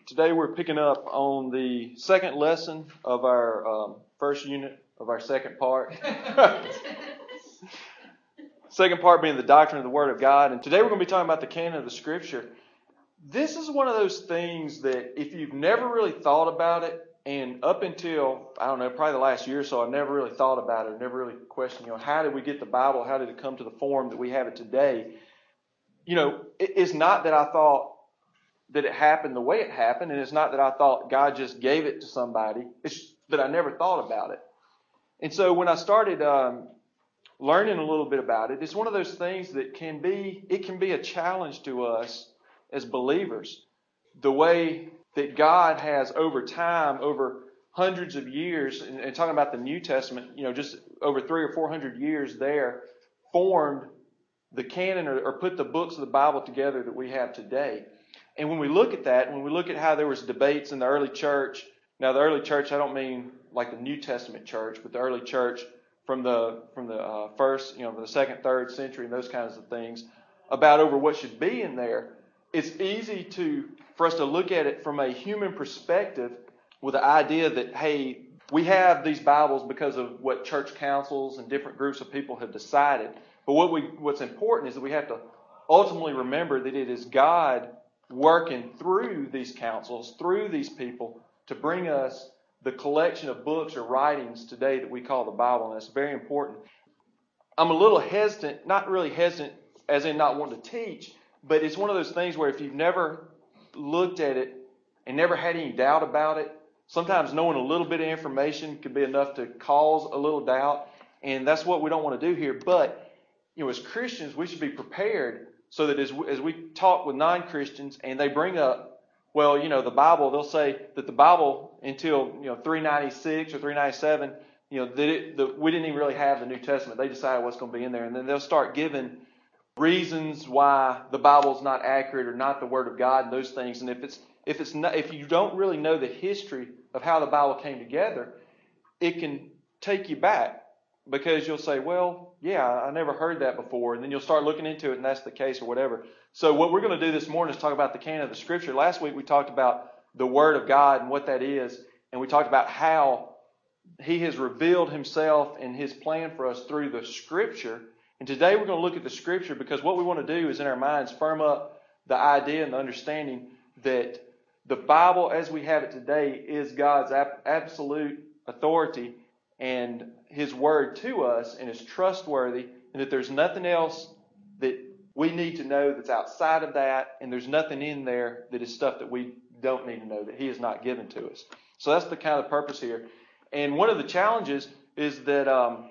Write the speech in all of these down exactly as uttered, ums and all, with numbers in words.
Today we're picking up on the second lesson of our um, first unit of our second part. Second part being the doctrine of the Word of God. And today we're going to be talking about the canon of the Scripture. This is one of those things that if you've never really thought about it, and up until, I don't know, probably the last year or so, I've never really thought about it, never really questioned, you know, how did we get the Bible? How did it come to the form that we have it today? You know, it, it's not that I thought that it happened the way it happened, and it's not that I thought God just gave it to somebody. It's that I never thought about it. And so when I started um, learning a little bit about it, it's one of those things that can be, it can be a challenge to us as believers. The way that God has over time, over hundreds of years, and, and talking about the New Testament, you know, just over three or four hundred years there, formed the canon or, or put the books of the Bible together that we have today. And when we look at that, when we look at how there was debates in the early church, now the early church, I don't mean like the New Testament church, but the early church from the from the uh, first, you know, the second, third century and those kinds of things, about over what should be in there. It's easy to for us to look at it from a human perspective with the idea that, hey, we have these Bibles because of what church councils and different groups of people have decided. But what we what's important is that we have to ultimately remember that it is God working through these councils, through these people, to bring us the collection of books or writings today that we call the Bible, and that's very important. I'm a little hesitant, not really hesitant as in not wanting to teach, but it's one of those things where if you've never looked at it and never had any doubt about it, sometimes knowing a little bit of information could be enough to cause a little doubt, and that's what we don't want to do here. But, you know, as Christians, we should be prepared so that as we, as we talk with non-Christians and they bring up, well, you know, the Bible, they'll say that the Bible until, you know, three ninety-six or three ninety-seven, you know, that it, the, we didn't even really have the New Testament. They decided what's going to be in there. And then they'll start giving reasons why the Bible's not accurate or not the Word of God and those things. And if it's if it's not, if you don't really know the history of how the Bible came together, it can take you back. Because you'll say, well, yeah, I never heard that before. And then you'll start looking into it and that's the case or whatever. So what we're going to do this morning is talk about the canon of the Scripture. Last week we talked about the Word of God and what that is. And we talked about how He has revealed Himself and His plan for us through the Scripture. And today we're going to look at the Scripture because what we want to do is in our minds firm up the idea and the understanding that the Bible as we have it today is God's ab- absolute authority and His Word to us, and is trustworthy, and that there's nothing else that we need to know that's outside of that, and there's nothing in there that is stuff that we don't need to know that He has not given to us. So that's the kind of purpose here. And one of the challenges is that, um,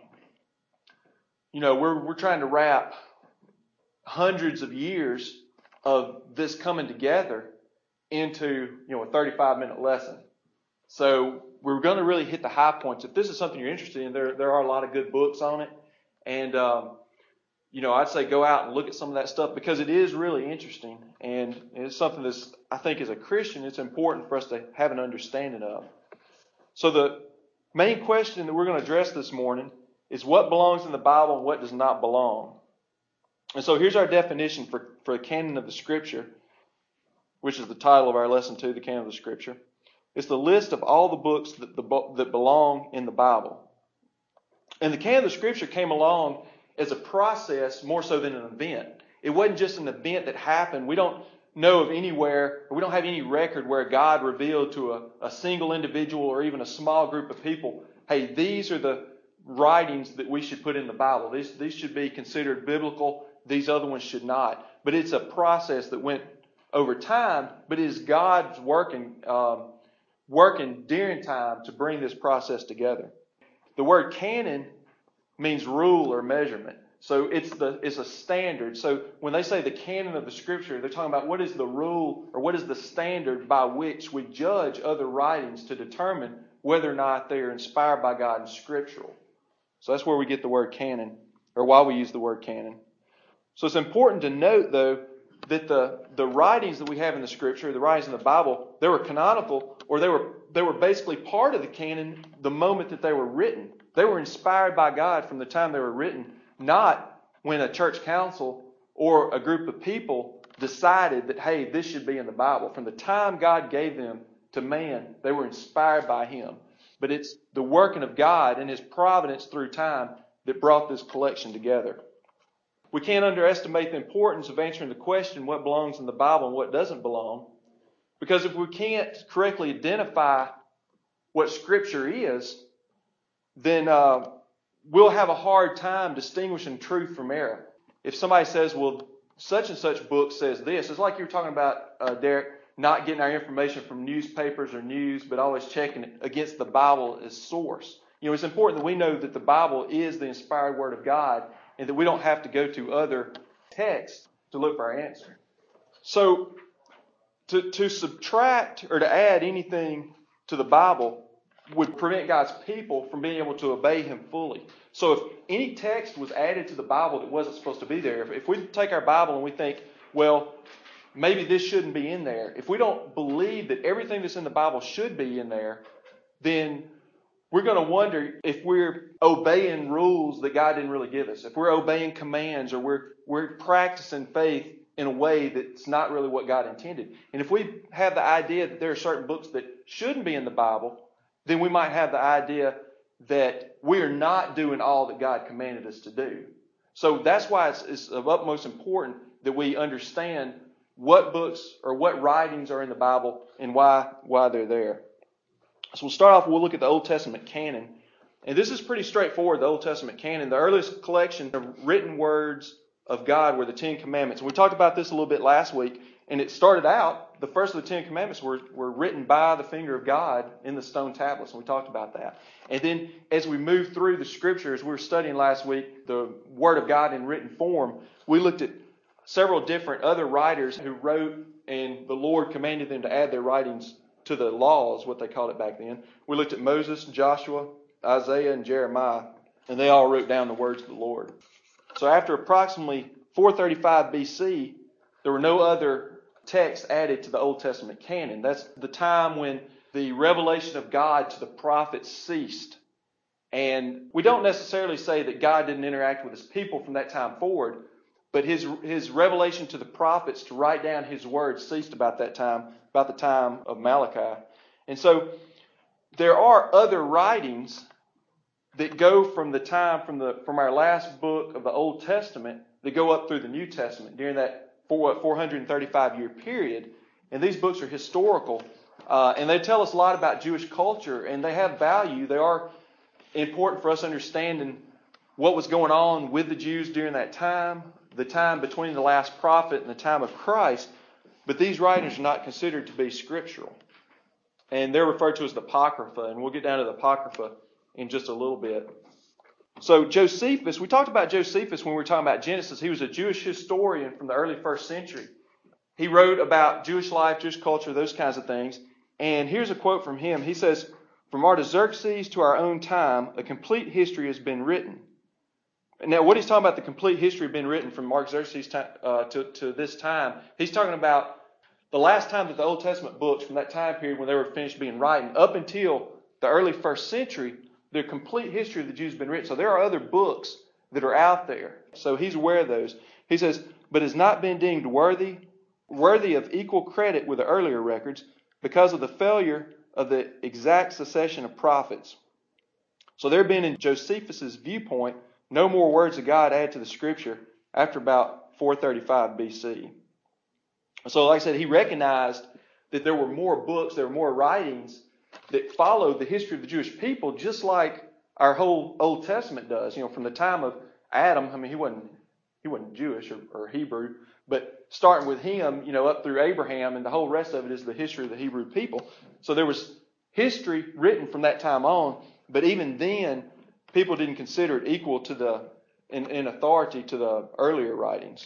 you know, we're we're trying to wrap hundreds of years of this coming together into, you know, a thirty-five minute lesson. So we're going to really hit the high points. If this is something you're interested in, there there are a lot of good books on it. And, um, you know, I'd say go out and look at some of that stuff because it is really interesting. And it's something that's, I think as a Christian, it's important for us to have an understanding of. So the main question that we're going to address this morning is what belongs in the Bible and what does not belong. And so here's our definition for, for the canon of the Scripture, which is the title of our lesson two, the canon of the Scripture. It's the list of all the books that, the, that belong in the Bible. And the canon of the Scripture came along as a process more so than an event. It wasn't just an event that happened. We don't know of anywhere, or we don't have any record where God revealed to a, a single individual or even a small group of people, hey, these are the writings that we should put in the Bible. These, these should be considered biblical. These other ones should not. But it's a process that went over time, but it is God's working um, working during time to bring this process together. The word canon means rule or measurement. So it's the it's a standard. So when they say the canon of the Scripture, they're talking about what is the rule or what is the standard by which we judge other writings to determine whether or not they are inspired by God and scriptural. So that's where we get the word canon, or why we use the word canon. So it's important to note, though, that the, the writings that we have in the Scripture, the writings in the Bible, they were canonical, or they were they were basically part of the canon the moment that they were written. They were inspired by God from the time they were written, not when a church council or a group of people decided that, hey, this should be in the Bible. From the time God gave them to man, they were inspired by Him. But it's the working of God and His providence through time that brought this collection together. We can't underestimate the importance of answering the question, what belongs in the Bible and what doesn't belong. Because if we can't correctly identify what Scripture is, then uh, we'll have a hard time distinguishing truth from error. If somebody says, well, such and such book says this, it's like you were talking about, uh, Derek, not getting our information from newspapers or news, but always checking it against the Bible as source. You know, it's important that we know that the Bible is the inspired Word of God and that we don't have to go to other texts to look for our answer. So, to, to subtract or to add anything to the Bible would prevent God's people from being able to obey Him fully. So if any text was added to the Bible that wasn't supposed to be there, if, if we take our Bible and we think, well, maybe this shouldn't be in there, if we don't believe that everything that's in the Bible should be in there, then we're going to wonder if we're obeying rules that God didn't really give us. If we're obeying commands or we're we're practicing faith in a way that's not really what God intended. And if we have the idea that there are certain books that shouldn't be in the Bible, then we might have the idea that we are not doing all that God commanded us to do. So that's why it's, it's of utmost importance that we understand what books or what writings are in the Bible and why why they're there. So we'll start off, we'll look at the Old Testament canon. And this is pretty straightforward, the Old Testament canon. The earliest collection of written words of God were the Ten Commandments. And we talked about this a little bit last week. And it started out, the first of the Ten Commandments were, were written by the finger of God in the stone tablets. And we talked about that. And then as we moved through the Scriptures, we were studying last week the Word of God in written form. We looked at several different other writers who wrote, and the Lord commanded them to add their writings to the laws, what they called it back then. We looked at Moses, Joshua, Isaiah, and Jeremiah, and they all wrote down the words of the Lord. So after approximately four thirty-five B C, there were no other texts added to the Old Testament canon. That's the time when the revelation of God to the prophets ceased. And we don't necessarily say that God didn't interact with His people from that time forward, but His His revelation to the prophets to write down His words ceased about that time, about the time of Malachi. And so there are other writings that go from the time, from the from our last book of the Old Testament, that go up through the New Testament during that four hundred thirty-five year period. And these books are historical. Uh, and they tell us a lot about Jewish culture, and they have value. They are important for us understanding what was going on with the Jews during that time, the time between the last prophet and the time of Christ. But these writings are not considered to be scriptural. And they're referred to as the Apocrypha, and we'll get down to the Apocrypha in just a little bit. So Josephus, we talked about Josephus when we were talking about Genesis. He was a Jewish historian from the early first century. He wrote about Jewish life, Jewish culture, those kinds of things. And here's a quote from him. He says, "From Artaxerxes to our own time, a complete history has been written." Now, what he's talking about, the complete history being written from Artaxerxes time, uh, to, to this time, he's talking about the last time that the Old Testament books from that time period when they were finished being written, up until the early first century, the complete history of the Jews has been written. So there are other books that are out there. So he's aware of those. He says, "But has not been deemed worthy, worthy of equal credit with the earlier records because of the failure of the exact succession of prophets." So there have been, in Josephus' viewpoint, no more words of God added to the Scripture after about four thirty-five B C. So like I said, he recognized that there were more books, there were more writings that followed the history of the Jewish people, just like our whole Old Testament does. You know, from the time of Adam, I mean, he wasn't he wasn't Jewish or, or Hebrew, but starting with him, you know, up through Abraham, and the whole rest of it is the history of the Hebrew people. So there was history written from that time on, but even then, people didn't consider it equal to the in, in authority to the earlier writings.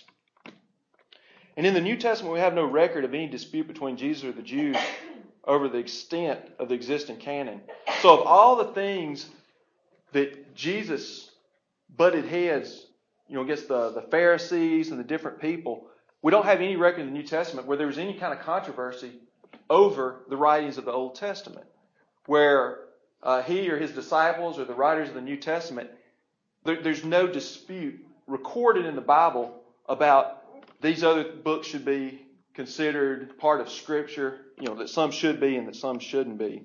And in the New Testament, we have no record of any dispute between Jesus or the Jews over the extent of the existing canon. So of all the things that Jesus butted heads, you know, against the, the Pharisees and the different people, we don't have any record in the New Testament where there was any kind of controversy over the writings of the Old Testament, where uh, he or his disciples or the writers of the New Testament, there, there's no dispute recorded in the Bible about these other books should be considered part of Scripture, you know, that some should be and that some shouldn't be.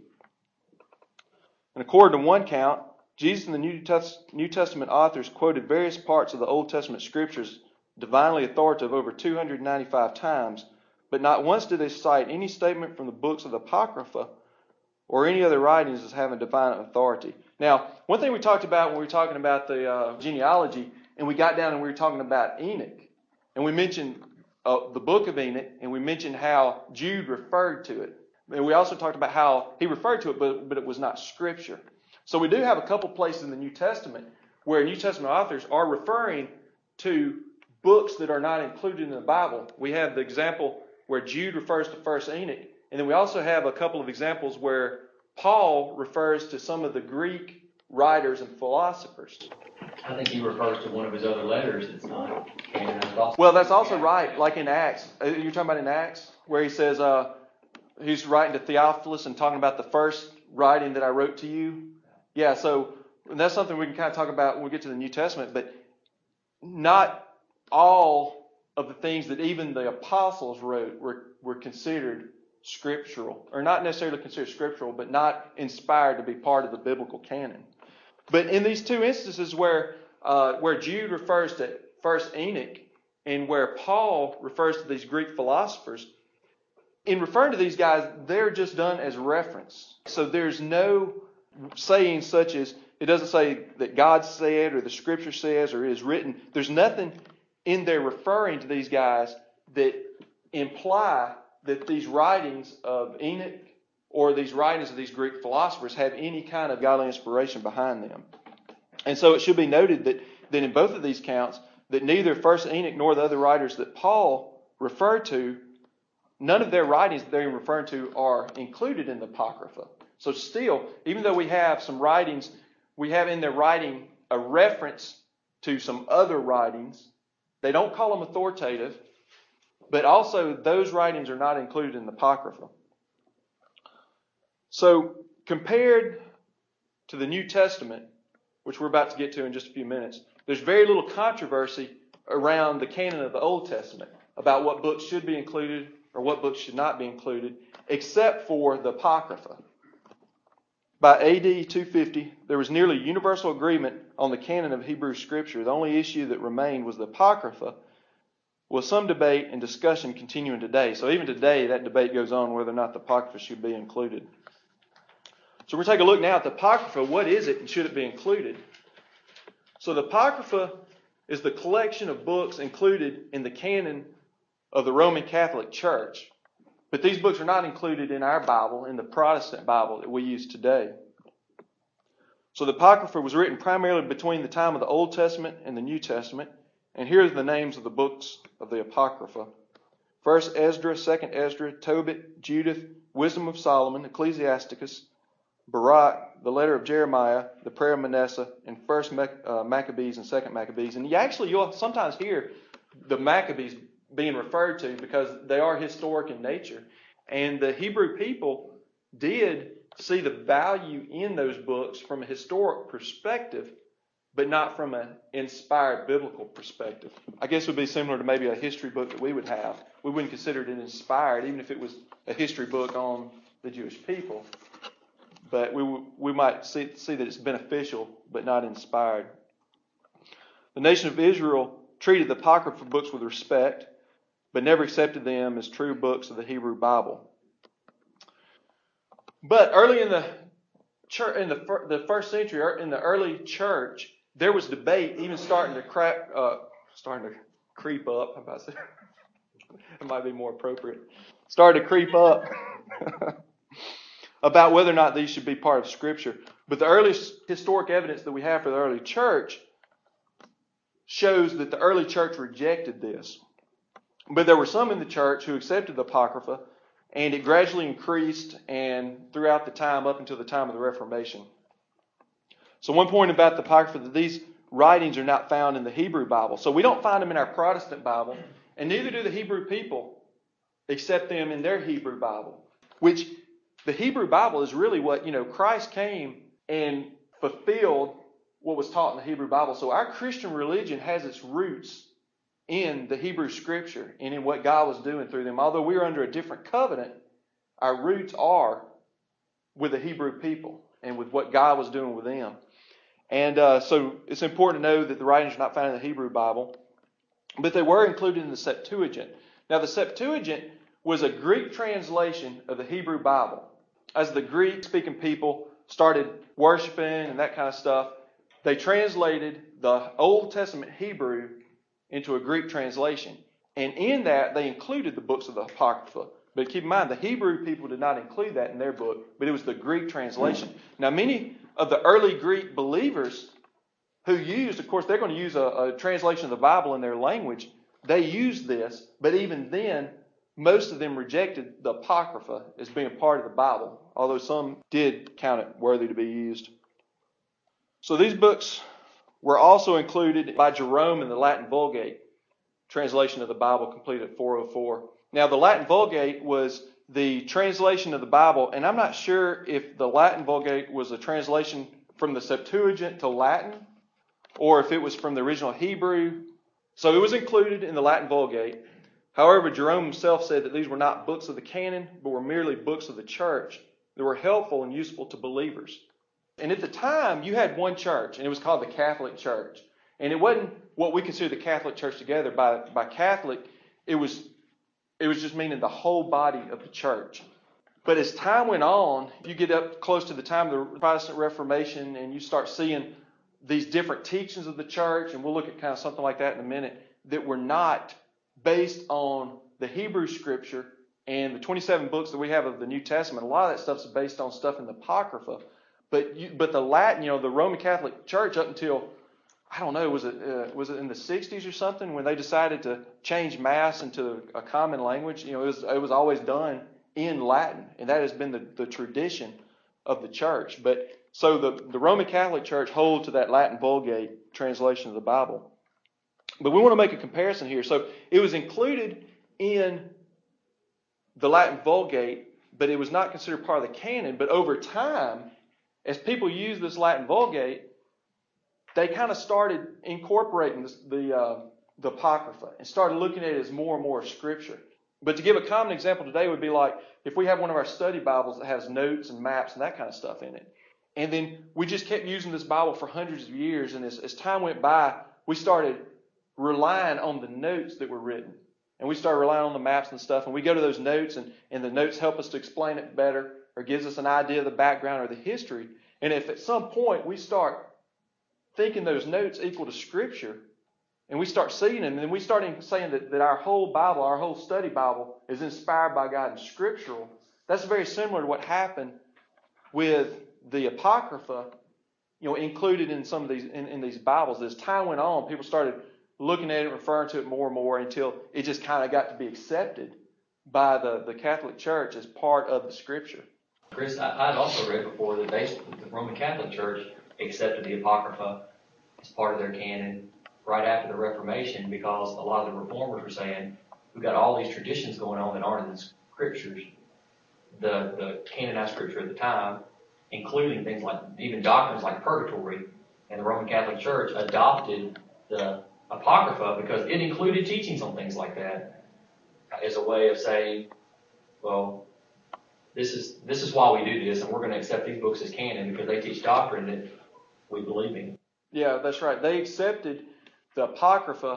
And according to one count, Jesus and the New, Test- New Testament authors quoted various parts of the Old Testament Scriptures divinely authoritative over two hundred ninety-five times, but not once did they cite any statement from the books of the Apocrypha or any other writings as having divine authority. Now, one thing we talked about when we were talking about the uh, genealogy, and we got down and we were talking about Enoch, and we mentioned uh, the book of Enoch, and we mentioned how Jude referred to it. And we also talked about how he referred to it, but, but it was not Scripture. So we do have a couple places in the New Testament where New Testament authors are referring to books that are not included in the Bible. We have the example where Jude refers to First Enoch, and then we also have a couple of examples where Paul refers to some of the Greek writers and philosophers. I think he refers to one of his other letters that's not canonized also. Well, that's also right, like in Acts. You're talking about in Acts, where he says uh, he's writing to Theophilus and talking about the first writing that I wrote to you. Yeah, so that's something we can kind of talk about when we get to the New Testament, but not all of the things that even the apostles wrote were, were considered scriptural, or not necessarily considered scriptural, but not inspired to be part of the biblical canon. But in these two instances where uh, where Jude refers to First Enoch and where Paul refers to these Greek philosophers, in referring to these guys, they're just done as reference. So there's no saying such as, it doesn't say that God said or the Scripture says or it is written. There's nothing in there referring to these guys that imply that these writings of Enoch or these writings of these Greek philosophers have any kind of godly inspiration behind them. And so it should be noted that, that in both of these counts, that neither First Enoch nor the other writers that Paul referred to, none of their writings that they're referring to are included in the Apocrypha. So still, even though we have some writings, we have in their writing a reference to some other writings. They don't call them authoritative, but also those writings are not included in the Apocrypha. So compared to the New Testament, which we're about to get to in just a few minutes, there's very little controversy around the canon of the Old Testament about what books should be included or what books should not be included, except for the Apocrypha. By A D two fifty, there was nearly universal agreement on the canon of Hebrew Scripture. The only issue that remained was the Apocrypha, with some debate and discussion continuing today. So even today, that debate goes on whether or not the Apocrypha should be included. So we're going to take a look now at the Apocrypha. What is it and should it be included? So the Apocrypha is the collection of books included in the canon of the Roman Catholic Church. But these books are not included in our Bible, in the Protestant Bible that we use today. So the Apocrypha was written primarily between the time of the Old Testament and the New Testament. And here are the names of the books of the Apocrypha. First Ezra, Second Ezra, Tobit, Judith, Wisdom of Solomon, Ecclesiasticus, Barak, the letter of Jeremiah, the prayer of Manasseh, and First Maccabees and Second Maccabees. And you actually, you'll sometimes hear the Maccabees being referred to because they are historic in nature. And the Hebrew people did see the value in those books from a historic perspective, but not from an inspired biblical perspective. I guess it would be similar to maybe a history book that we would have. We wouldn't consider it inspired, even if it was a history book on the Jewish people. But we we might see, see that it's beneficial, but not inspired. The nation of Israel treated the Apocrypha books with respect, but never accepted them as true books of the Hebrew Bible. But early in the church, in the, the first century, in the early church, there was debate, even starting to crap, uh, starting to creep up. How about that? It might be more appropriate. Started to creep up about whether or not these should be part of Scripture. But the earliest historic evidence that we have for the early church shows that the early church rejected this. But there were some in the church who accepted the Apocrypha, and it gradually increased and throughout the time up until the time of the Reformation. So one point about the Apocrypha, that these writings are not found in the Hebrew Bible. So we don't find them in our Protestant Bible, and neither do the Hebrew people accept them in their Hebrew Bible. Which, the Hebrew Bible is really what, you know, Christ came and fulfilled what was taught in the Hebrew Bible. So our Christian religion has its roots in the Hebrew Scripture and in what God was doing through them. Although we are under a different covenant, our roots are with the Hebrew people and with what God was doing with them. And uh, so it's important to know that the writings are not found in the Hebrew Bible, but they were included in the Septuagint. Now, the Septuagint was a Greek translation of the Hebrew Bible. As the Greek-speaking people started worshiping and that kind of stuff, they translated the Old Testament Hebrew into a Greek translation. And in that, they included the books of the Apocrypha. But keep in mind, the Hebrew people did not include that in their book, but it was the Greek translation. Now, many of the early Greek believers who used, of course, they're going to use a, a translation of the Bible in their language. They used this, but even then, most of them rejected the Apocrypha as being part of the Bible, although some did count it worthy to be used. So these books were also included by Jerome in the Latin Vulgate translation of the Bible, completed at four oh four. Now, the Latin Vulgate was the translation of the Bible, and I'm not sure if the Latin Vulgate was a translation from the Septuagint to Latin, or if it was from the original Hebrew. So it was included in the Latin Vulgate. However, Jerome himself said that these were not books of the canon, but were merely books of the church that were helpful and useful to believers. And at the time, you had one church, and it was called the Catholic Church. And it wasn't what we consider the Catholic Church together. By, by Catholic, it was, it was just meaning the whole body of the church. But as time went on, you get up close to the time of the Protestant Reformation, and you start seeing these different teachings of the church, and we'll look at kind of something like that in a minute, that were not based on the Hebrew Scripture and the twenty-seven books that we have of the New Testament. A lot of that stuff is based on stuff in the Apocrypha. But you, but the Latin, you know, the Roman Catholic Church up until, I don't know, was it uh, was it in the sixties or something when they decided to change Mass into a common language? You know, it was it was always done in Latin, and that has been the, the tradition of the church. But so the, the Roman Catholic Church holds to that Latin Vulgate translation of the Bible. But we want to make a comparison here. So it was included in the Latin Vulgate, but it was not considered part of the canon. But over time, as people used this Latin Vulgate, they kind of started incorporating this, the uh, the Apocrypha and started looking at it as more and more Scripture. But to give a common example today would be like if we have one of our study Bibles that has notes and maps and that kind of stuff in it. And then we just kept using this Bible for hundreds of years. And as, as time went by, we started relying on the notes that were written. And we started relying on the maps and stuff. And we go to those notes, and, and the notes help us to explain it better or gives us an idea of the background or the history. And if at some point we start thinking those notes equal to Scripture, and we start seeing them, and then we start saying that, that our whole Bible, our whole study Bible is inspired by God and scriptural, that's very similar to what happened with the Apocrypha, you know, included in some of these in, in these Bibles. As time went on, people started looking at it, referring to it more and more until it just kind of got to be accepted by the, the Catholic Church as part of the Scripture. Chris, I, I'd also read before that they, the Roman Catholic Church accepted the Apocrypha as part of their canon right after the Reformation, because a lot of the reformers were saying, we've got all these traditions going on that aren't in the Scriptures, the, the canonized Scripture at the time, including things like, even doctrines like purgatory. And the Roman Catholic Church adopted the Apocrypha because it included teachings on things like that as a way of saying, well, this is this is why we do this, and we're going to accept these books as canon because they teach doctrine that we believe in. Yeah, that's right. They accepted the Apocrypha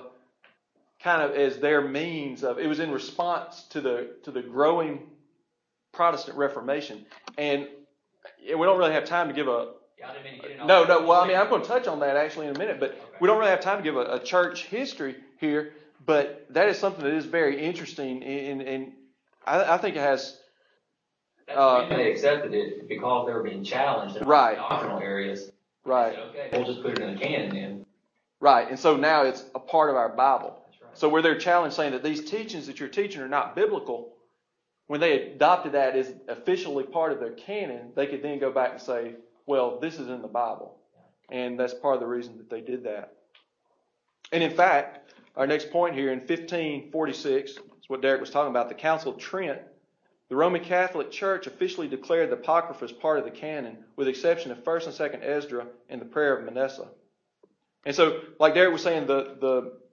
kind of as their means of, it was in response to the to the growing Protestant Reformation. And we don't really have time to give a Yeah, I didn't mean to get in all no, that. no. Well, I mean, I'm going to touch on that actually in a minute, but Okay. we don't really have time to give a, a church history here. But that is something that is very interesting, and, and I, I think it has. That's Uh, the reason they accepted it, because they were being challenged in Right. doctrinal areas. Right. They said, okay, we'll just put it in the canon then. Right, and so now it's a part of our Bible. That's right. So where they're challenged saying that these teachings that you're teaching are not biblical, when they adopted that as officially part of their canon, they could then go back and say, well, this is in the Bible. And that's part of the reason that they did that. And in fact, our next point here in fifteen forty-six, is what Derek was talking about, the Council of Trent, the Roman Catholic Church officially declared the Apocrypha as part of the canon, with the exception of first and second Esdra and the Prayer of Manasseh. And so, like Derek was saying, the, the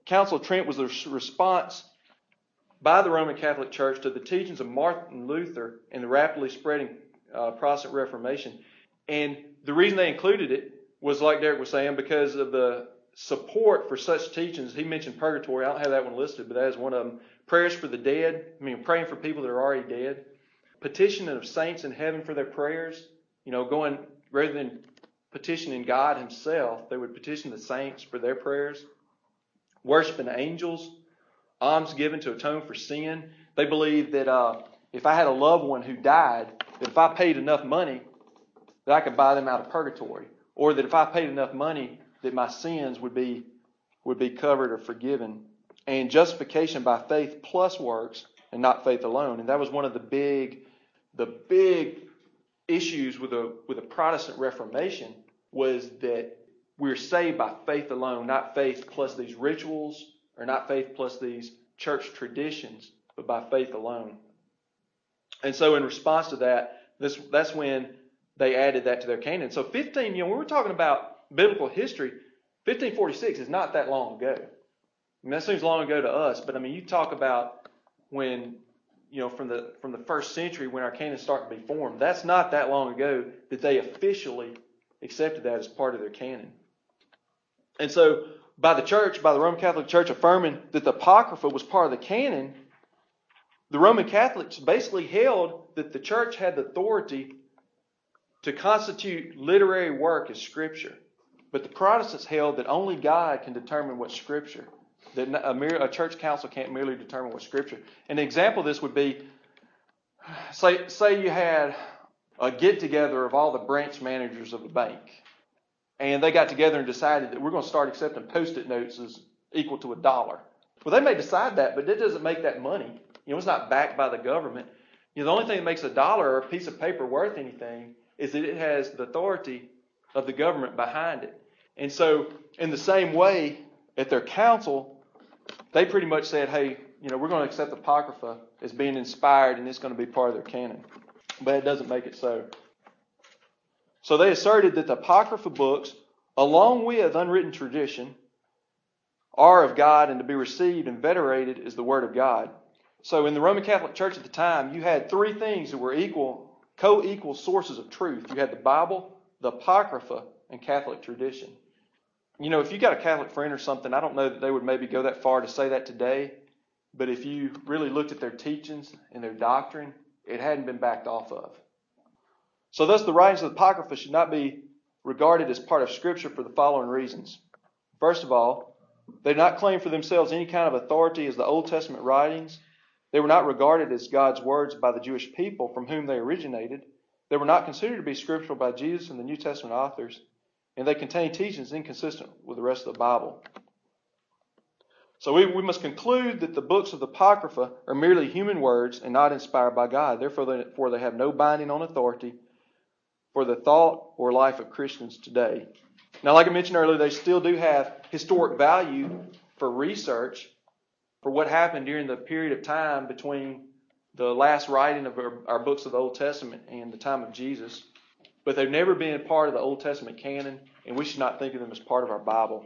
Council of Trent was a response by the Roman Catholic Church to the teachings of Martin Luther and the rapidly spreading uh, Protestant Reformation. And the reason they included it was, like Derek was saying, because of the support for such teachings. He mentioned purgatory. I don't have that one listed, but that is one of them. Prayers for the dead. I mean, praying for people that are already dead. Petitioning of saints in heaven for their prayers. You know, going, rather than petitioning God himself, they would petition the saints for their prayers. Worshiping angels. Alms given to atone for sin. They believed that uh, if I had a loved one who died, that if I paid enough money, that I could buy them out of purgatory. Or that if I paid enough money, that my sins would be would be covered or forgiven. And justification by faith plus works, and not faith alone. And that was one of the big the big issues with a with a Protestant Reformation, was that we're saved by faith alone, not faith plus these rituals, or not faith plus these church traditions, but by faith alone. And so in response to that, this that's when they added that to their canon. So fifteen, you know, when we're talking about biblical history, fifteen forty-six is not that long ago. I mean, that seems long ago to us, but I mean, you talk about when, you know, from the from the first century when our canon started to be formed, that's not that long ago that they officially accepted that as part of their canon. And so by the church, by the Roman Catholic Church affirming that the Apocrypha was part of the canon, the Roman Catholics basically held that the church had the authority to constitute literary work as Scripture. But the Protestants held that only God can determine what's Scripture. That a, mere, a church council can't merely determine what's Scripture. An example of this would be, say, say you had a get-together of all the branch managers of a bank. And they got together and decided that we're going to start accepting Post-it notes as equal to a dollar. Well, they may decide that, but that doesn't make that money. You know, it's not backed by the government. You know, the only thing that makes a dollar or a piece of paper worth anything is that it has the authority of the government behind it. And so, in the same way, at their council, they pretty much said, hey, you know, we're going to accept the Apocrypha as being inspired and it's going to be part of their canon. But it doesn't make it so. So they asserted that the Apocrypha books, along with unwritten tradition, are of God and to be received and venerated as the Word of God. So in the Roman Catholic Church at the time, you had three things that were equal, co-equal sources of truth. You had the Bible, the Apocrypha, and Catholic tradition. You know, if you got a Catholic friend or something, I don't know that they would maybe go that far to say that today. But if you really looked at their teachings and their doctrine, it hadn't been backed off of. So thus the writings of the Apocrypha should not be regarded as part of Scripture for the following reasons. First of all, they did not claim for themselves any kind of authority as the Old Testament writings. They were not regarded as God's words by the Jewish people from whom they originated. They were not considered to be scriptural by Jesus and the New Testament authors. And they contain teachings inconsistent with the rest of the Bible. So we, we must conclude that the books of the Apocrypha are merely human words and not inspired by God. Therefore they, for they have no binding on authority for the thought or life of Christians today. Now, like I mentioned earlier, they still do have historic value for research for what happened during the period of time between the last writing of our, our books of the Old Testament and the time of Jesus. But they've never been part of the Old Testament canon, and we should not think of them as part of our Bible.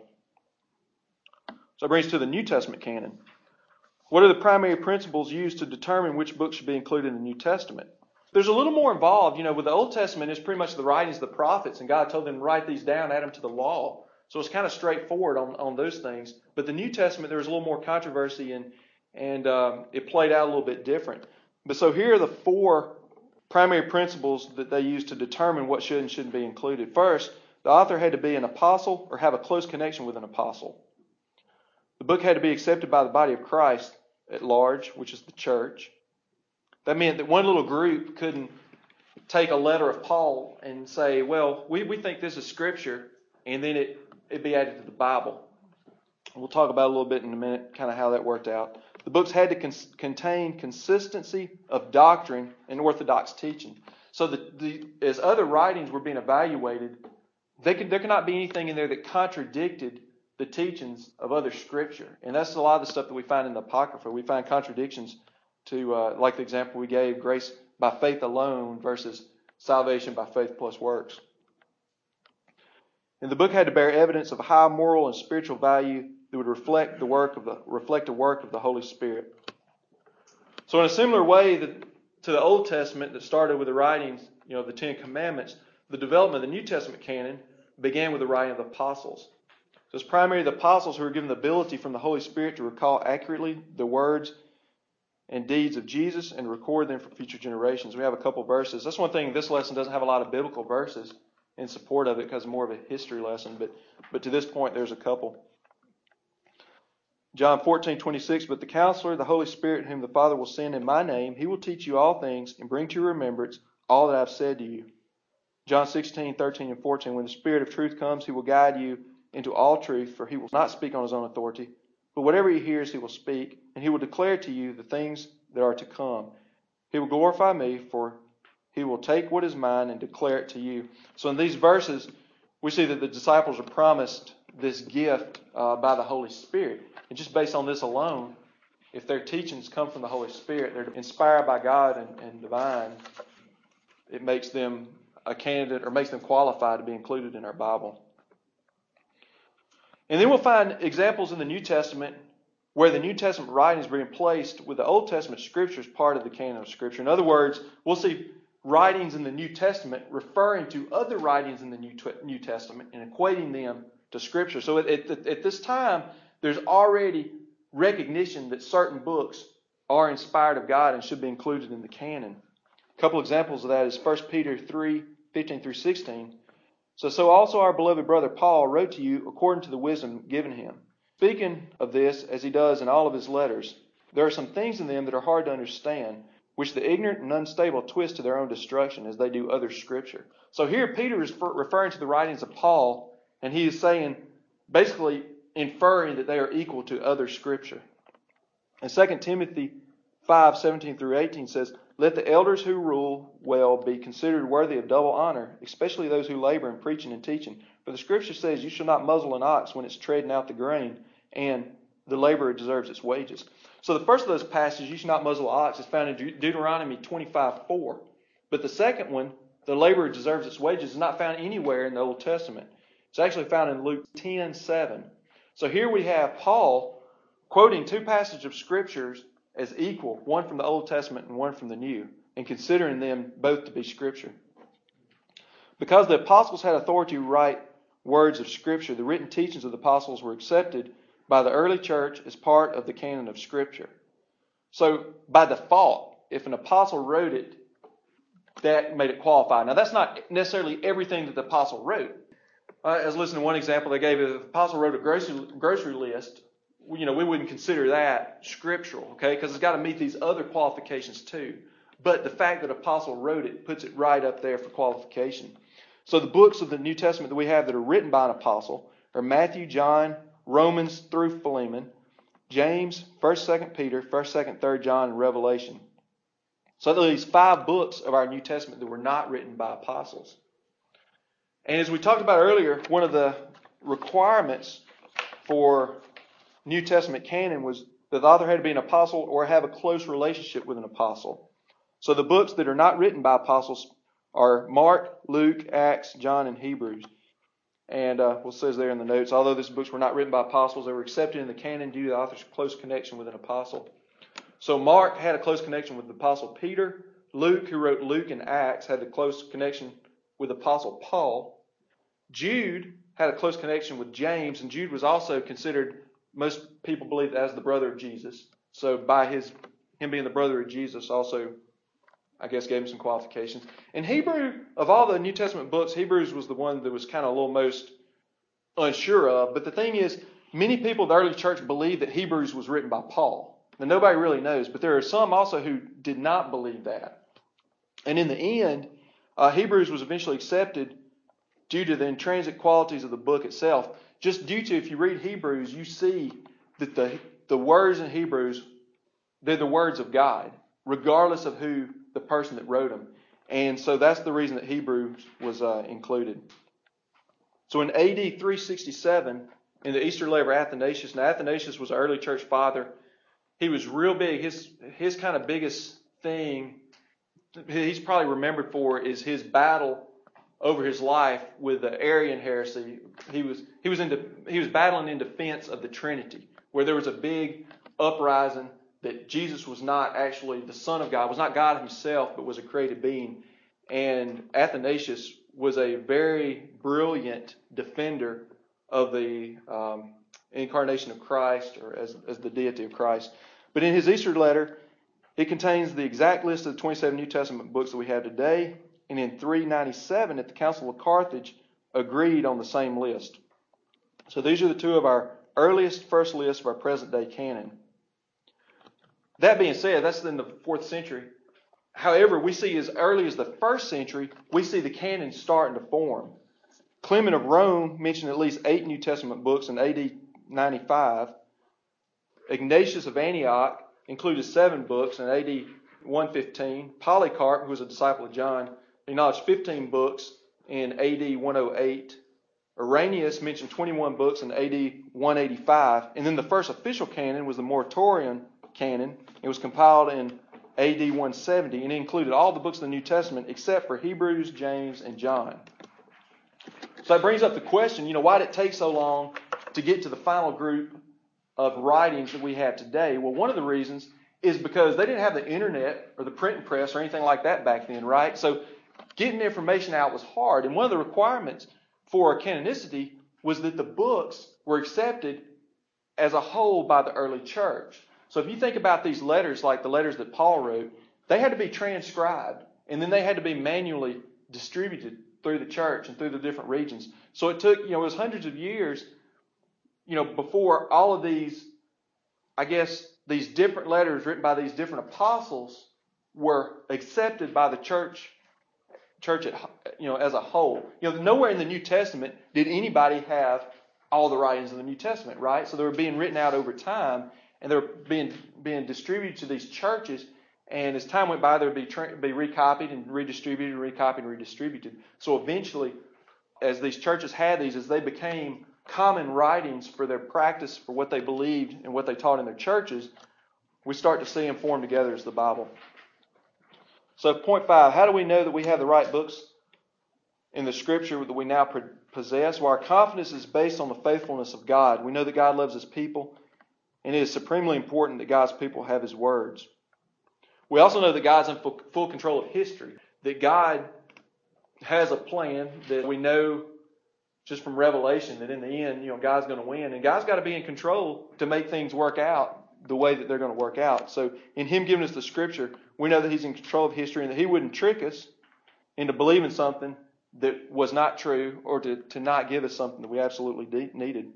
So it brings us to the New Testament canon. What are the primary principles used to determine which books should be included in the New Testament? There's a little more involved. You know, with the Old Testament, it's pretty much the writings of the prophets, and God told them to write these down, add them to the law. So it's kind of straightforward on, on those things. But the New Testament, there was a little more controversy, and, and um, it played out a little bit different. But so here are the four primary principles that they use to determine what should and shouldn't be included. First, the author had to be an apostle or have a close connection with an apostle. The book had to be accepted by the body of Christ at large, which is the church. That meant that one little group couldn't take a letter of Paul and say, well, we, we think this is Scripture, and then it, it be added to the Bible. We'll talk about it a little bit in a minute, kind of how that worked out. The books had to cons- contain consistency of doctrine and orthodox teaching. So the, the, as other writings were being evaluated, they could, there could not be anything in there that contradicted the teachings of other Scripture. And that's a lot of the stuff that we find in the Apocrypha. We find contradictions to, uh, like the example we gave, grace by faith alone versus salvation by faith plus works. And the book had to bear evidence of high moral and spiritual value that would reflect the work of the reflect the work of the Holy Spirit. So in a similar way that, to the Old Testament that started with the writings, you know, of the Ten Commandments, the development of the New Testament canon began with the writing of the apostles. So it's primarily the apostles who were given the ability from the Holy Spirit to recall accurately the words and deeds of Jesus and record them for future generations. We have a couple verses. That's one thing, this lesson doesn't have a lot of biblical verses in support of it because it's more of a history lesson, but but to this point there's a couple. John fourteen twenty-six, but the Counselor, the Holy Spirit, whom the Father will send in my name, he will teach you all things and bring to your remembrance all that I've said to you. John sixteen thirteen and fourteen, when the Spirit of truth comes, he will guide you into all truth, for he will not speak on his own authority, but whatever he hears he will speak, and he will declare to you the things that are to come. He will glorify me, for he will take what is mine and declare it to you. So in these verses, we see that the disciples are promised this gift uh, by the Holy Spirit. And just based on this alone, if their teachings come from the Holy Spirit, they're inspired by God and, and divine, it makes them a candidate or makes them qualified to be included in our Bible. And then we'll find examples in the New Testament where the New Testament writings are being placed with the Old Testament Scriptures part of the canon of Scripture. In other words, we'll see writings in the New Testament referring to other writings in the New, New Testament and equating them to Scripture. So at, at, at this time, there's already recognition that certain books are inspired of God and should be included in the canon. A couple examples of that is First Peter three fifteen through sixteen. So, so also our beloved brother Paul wrote to you according to the wisdom given him, speaking of this as he does in all of his letters. There are some things in them that are hard to understand, which the ignorant and unstable twist to their own destruction as they do other Scripture. So here Peter is referring to the writings of Paul, and he is saying, basically inferring that they are equal to other Scripture. And Second Timothy five seventeen through eighteen says, let the elders who rule well be considered worthy of double honor, especially those who labor in preaching and teaching. For the Scripture says, you shall not muzzle an ox when it's treading out the grain, and the laborer deserves its wages. So the first of those passages, you shall not muzzle an ox, is found in Deuteronomy twenty-five four. But the second one, the laborer deserves its wages, is not found anywhere in the Old Testament. It's actually found in Luke ten seven. So here we have Paul quoting two passages of Scriptures as equal, one from the Old Testament and one from the New, and considering them both to be Scripture. Because the apostles had authority to write words of Scripture, the written teachings of the apostles were accepted by the early church as part of the canon of Scripture. So by default, if an apostle wrote it, that made it qualified. Now that's not necessarily everything that the apostle wrote. Uh, I was listening to one example they gave. If the apostle wrote a grocery, grocery list, you know, we wouldn't consider that scriptural, okay? Because it's got to meet these other qualifications too. But the fact that apostle wrote it puts it right up there for qualification. So the books of the New Testament that we have that are written by an apostle are Matthew, John, Romans through Philemon, James, First, Second Peter, First, Second, Third John, and Revelation. So there are these five books of our New Testament that were not written by apostles. And as we talked about earlier, one of the requirements for New Testament canon was that the author had to be an apostle or have a close relationship with an apostle. So the books that are not written by apostles are Mark, Luke, Acts, John, and Hebrews. And uh, well, it says there in the notes, although these books were not written by apostles, they were accepted in the canon due to the author's close connection with an apostle. So Mark had a close connection with the apostle Peter. Luke, who wrote Luke and Acts, had a close connection with apostle Paul. Jude had a close connection with James, and Jude was also considered, most people believe, as the brother of Jesus. So by his him being the brother of Jesus also, I guess, gave him some qualifications. And Hebrew, of all the New Testament books, Hebrews was the one that was kind of a little most unsure of. But the thing is, many people in the early church believed that Hebrews was written by Paul. And nobody really knows. But there are some also who did not believe that. And in the end, uh, Hebrews was eventually accepted due to the intrinsic qualities of the book itself. Just due to, if you read Hebrews, you see that the, the words in Hebrews, they're the words of God, regardless of who the person that wrote them. And so that's the reason that Hebrews was uh, included. So in A D three sixty-seven, in the Easter letter of Athanasius, now Athanasius was an early church father. He was real big. His, his kind of biggest thing he's probably remembered for is his battle over his life with the Arian heresy. He was he was into he was battling in defense of the Trinity, where there was a big uprising that Jesus was not actually the Son of God, was not God himself, but was a created being. And Athanasius was a very brilliant defender of the um, incarnation of Christ, or as, as the deity of Christ. But in his Easter letter, it contains the exact list of the twenty-seven New Testament books that we have today. And in three ninety-seven, at the Council of Carthage, agreed on the same list. So these are the two of our earliest first lists of our present day canon. That being said, that's in the fourth century. However, we see as early as the first century, we see the canon starting to form. Clement of Rome mentioned at least eight New Testament books in A D ninety-five. Ignatius of Antioch included seven books in A D one fifteen. Polycarp, who was a disciple of John, acknowledged fifteen books in A D one oh eight. Irenaeus mentioned twenty-one books in A D one eighty-five. And then the first official canon was the Muratorian canon. It was compiled in A D one seventy, and it included all the books of the New Testament except for Hebrews, James, and John. So that brings up the question, you know, why did it take so long to get to the final group of writings that we have today? Well, one of the reasons is because they didn't have the internet or the printing press or anything like that back then, right? So getting information out was hard. And one of the requirements for canonicity was that the books were accepted as a whole by the early church. So if you think about these letters, like the letters that Paul wrote, they had to be transcribed, and then they had to be manually distributed through the church and through the different regions. So it took, you know, it was hundreds of years, you know, before all of these, I guess, these different letters written by these different apostles were accepted by the church, church at, you know, as a whole. You know, nowhere in the New Testament did anybody have all the writings of the New Testament, right? So they were being written out over time, and they were being being distributed to these churches. And as time went by, they would be, tra- be recopied and redistributed and recopied and redistributed. So eventually, as these churches had these, as they became common writings for their practice, for what they believed and what they taught in their churches, we start to see them form together as the Bible. So point five, how do we know that we have the right books in the Scripture that we now possess? Well, our confidence is based on the faithfulness of God. We know that God loves His people, and it is supremely important that God's people have His words. We also know that God's in full, full control of history, that God has a plan that we know just from Revelation, that in the end, you know, God's going to win. And God's got to be in control to make things work out the way that they're going to work out. So in Him giving us the Scripture, we know that He's in control of history and that He wouldn't trick us into believing something that was not true, or to, to not give us something that we absolutely de- needed.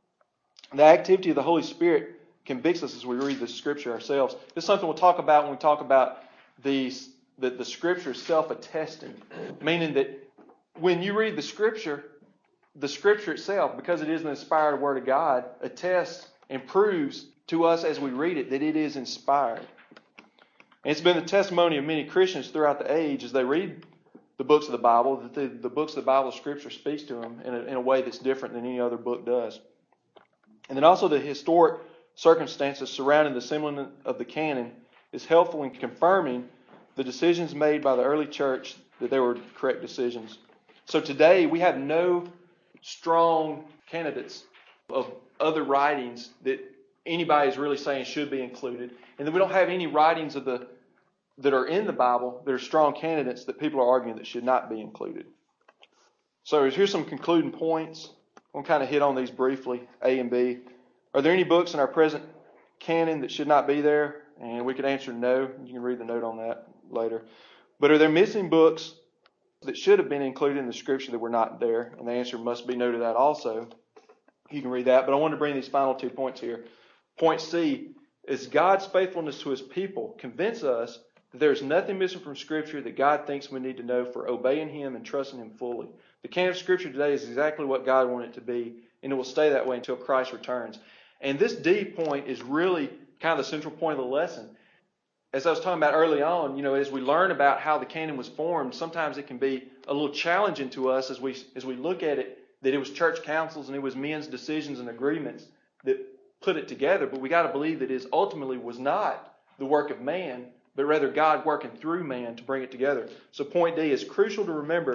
The activity of the Holy Spirit convicts us as we read the Scripture ourselves. This is something we'll talk about when we talk about these, the, the Scripture self-attesting, meaning that when you read the Scripture, the Scripture itself, because it is an inspired Word of God, attests and proves to us as we read it that it is inspired. And it's been the testimony of many Christians throughout the age as they read the books of the Bible, that the, the books of the Bible, Scripture speaks to them in a, in a way that's different than any other book does. And then also the historic circumstances surrounding the assembling of the canon is helpful in confirming the decisions made by the early church that they were correct decisions. So today we have no strong candidates of other writings that anybody is really saying should be included. And then we don't have any writings of the that are in the Bible that are strong candidates that people are arguing that should not be included. So here's some concluding points. I'll kind of hit on these briefly, A and B. Are there any books in our present canon that should not be there? And we could answer no. You can read the note on that later. But are there missing books that should have been included in the Scripture that were not there? And the answer must be no to that also. You can read that. But I want to bring these final two points here. Point C is God's faithfulness to His people convince us that there is nothing missing from Scripture that God thinks we need to know for obeying Him and trusting Him fully. The canon of Scripture today is exactly what God wanted it to be, and it will stay that way until Christ returns. And this D point is really kind of the central point of the lesson. As I was talking about early on, you know, as we learn about how the canon was formed, sometimes it can be a little challenging to us as we as we look at it, that it was church councils and it was men's decisions and agreements that put it together. But we got to believe that it ultimately was not the work of man, but rather God working through man to bring it together. So point D is crucial to remember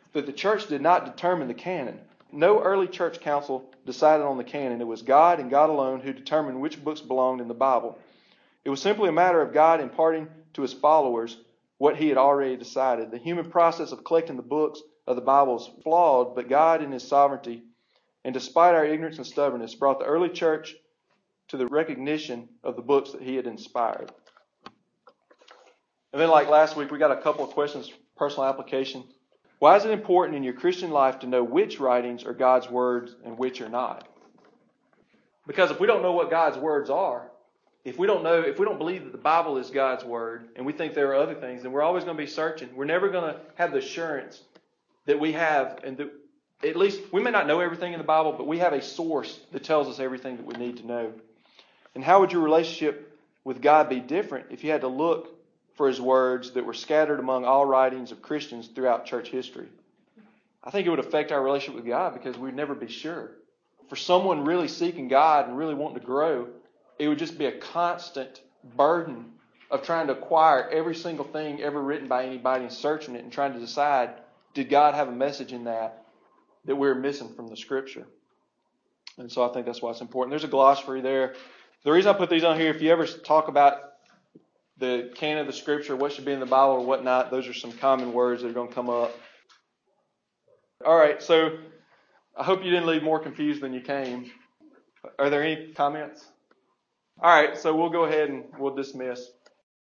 that the church did not determine the canon. No early church council decided on the canon. It was God and God alone who determined which books belonged in the Bible. It was simply a matter of God imparting to his followers what he had already decided. The human process of collecting the books of the Bible is flawed, but God in his sovereignty, and despite our ignorance and stubbornness, brought the early church to the recognition of the books that he had inspired. And then like last week, we got a couple of questions, personal application. Why is it important in your Christian life to know which writings are God's words and which are not? Because if we don't know what God's words are, if we don't know, if we don't believe that the Bible is God's word, and we think there are other things, then we're always going to be searching. We're never going to have the assurance that we have, and that at least we may not know everything in the Bible, but we have a source that tells us everything that we need to know. And how would your relationship with God be different if you had to look for his words that were scattered among all writings of Christians throughout church history? I think it would affect our relationship with God because we'd never be sure. For someone really seeking God and really wanting to grow, it would just be a constant burden of trying to acquire every single thing ever written by anybody and searching it and trying to decide, did God have a message in that that we're missing from the Scripture? And so I think that's why it's important. There's a glossary there. The reason I put these on here, if you ever talk about the canon of the Scripture, what should be in the Bible or whatnot, those are some common words that are going to come up. All right, so I hope you didn't leave more confused than you came. Are there any comments? All right, so we'll go ahead and we'll dismiss.